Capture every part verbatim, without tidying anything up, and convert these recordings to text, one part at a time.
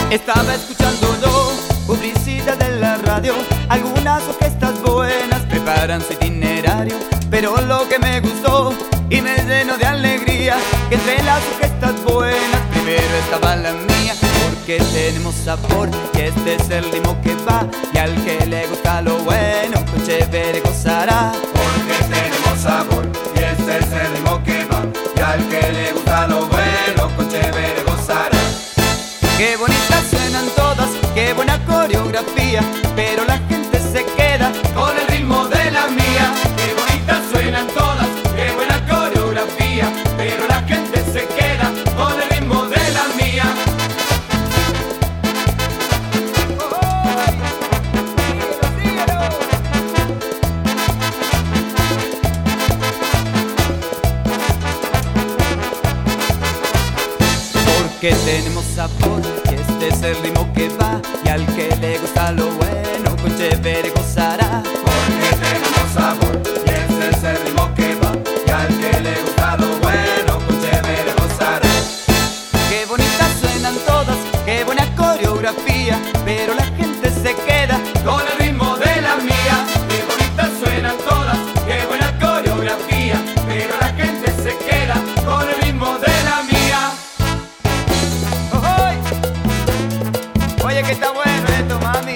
Estaba escuchando yo publicidad de la radio. Algunas orquestas buenas preparan su itinerario, pero lo que me gustó y me llenó de alegría, que entre las orquestas buenas primero estaba la mía. Porque tenemos sabor y este es el ritmo que va, y al que le gusta lo bueno con chévere gozará. Porque tenemos sabor y este es el ritmo que va, y al que le gusta lo bueno con chévere gozará. Qué bonitas suenan todas, qué buena coreografía, pero la gente se queda con el ritmo de la mía. Qué bonitas suenan todas, qué buena coreografía, pero la gente se queda con el ritmo de la mía. Porque tenemos sabor y este es el ritmo que va, y al que le gusta lo bueno con chévere gozará. Porque tenemos sabor y este es el ritmo que va, y al que le gusta lo bueno con chévere gozará. Qué bonitas suenan todas, qué buena coreografía, pero la gente se queda con el ritmo de la mía. Qué bonitas suenan todas, qué buena coreografía, pero la gente se queda con el ritmo de la mía. Oye, que está bueno esto, mami.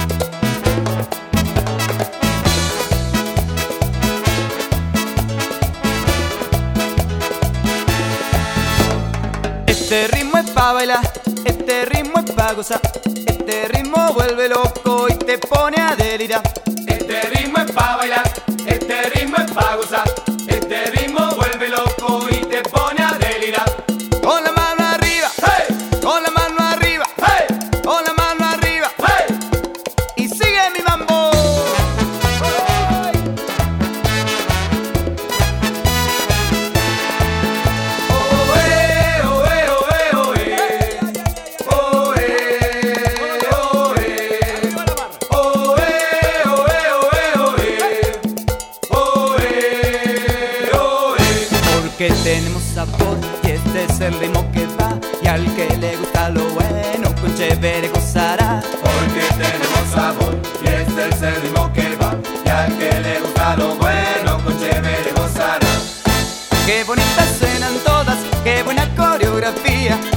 Este ritmo es pa' bailar, este ritmo es pa' gozar, este ritmo vuelve loco y te pone a delirar. Este ritmo es pa' bailar, este ritmo es pa' gozar, este ritmo vuelve loco y te pone a delirar. Con la mano arriba, hey, con la mano arriba, hey, con la mano arriba, hey, y sigue mi mambo. Porque tenemos sabor y este es el ritmo que va, y al que le gusta lo bueno con chévere gozará. Porque tenemos sabor y este es el ritmo que va, y al que le gusta lo bueno con chévere gozará. Qué bonitas suenan todas, qué buena coreografía,